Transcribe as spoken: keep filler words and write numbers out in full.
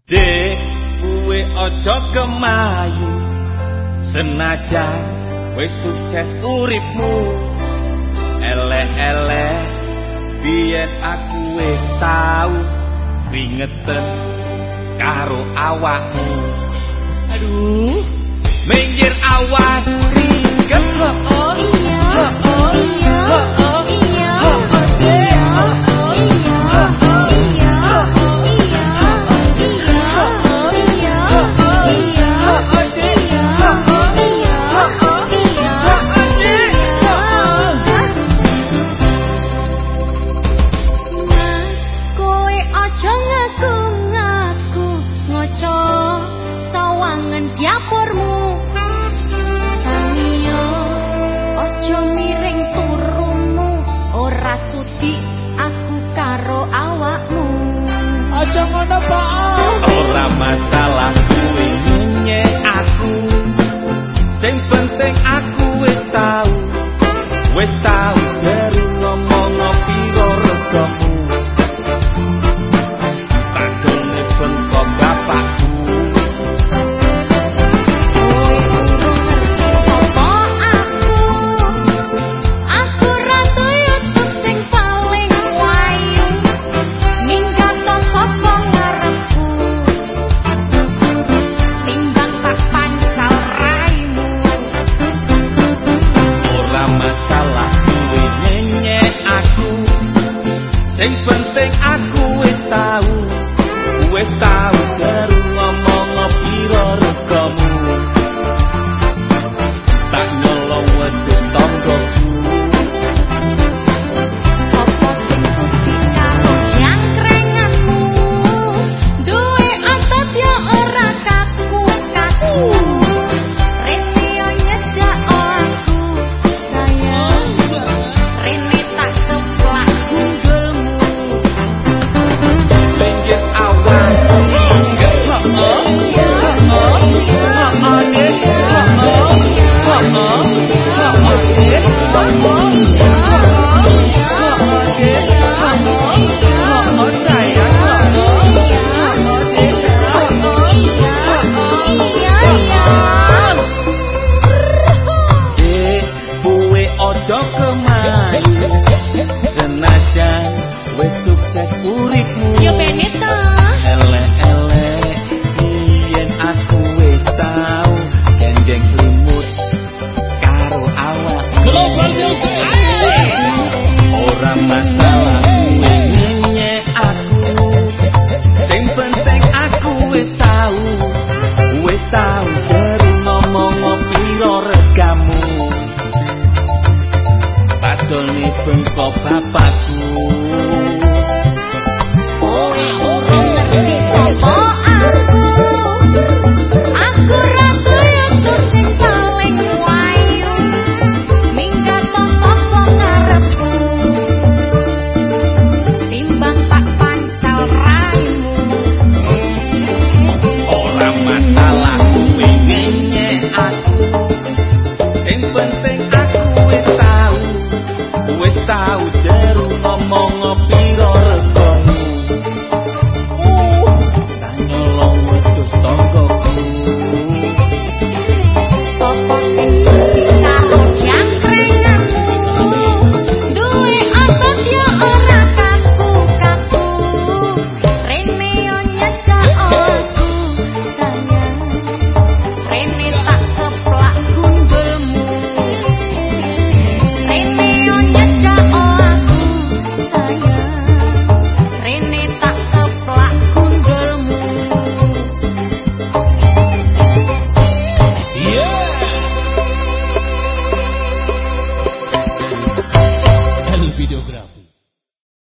Dek, kuwe ojo kemayu, senajan wis sukses uripmu. Elek-elek biyen aku wis tau ringeten karo awakmu. Aduh, minggir awas ringket kok. Oh iya, oh iya, oh iya, dapurmu Taniyo ojo miring turumu, ora sudi aku karo awakmu. Aja ngono Pak, ora masalah kuwi nyek aku, sing penting aku wis tau wis tau jeru ngomong piro regamu. Padone bengkok bapakku. Sing penting aku wis tau, wis tau jeru ngomong piro regamu. Tak nyolong wedhus tanggoku. apa sing sudi karo jangkrenganmu? Duwe otot ya ora kaku-kaku. Rene yo nyedak aku, sayang. Rene tak keplak gundulmu. Pinggir awas ringket kok. Ojo kemayu, senajan wis sukses uripmu. Yo Benito. Elek-elek biyen aku wis tau geng-geng selimut karo awakmu. Global Music. Ora masalah kuwi nyek aku, sing penting aku wis tau wis tau jeru ngomong piro regamu. Padolne bengkok bapakku.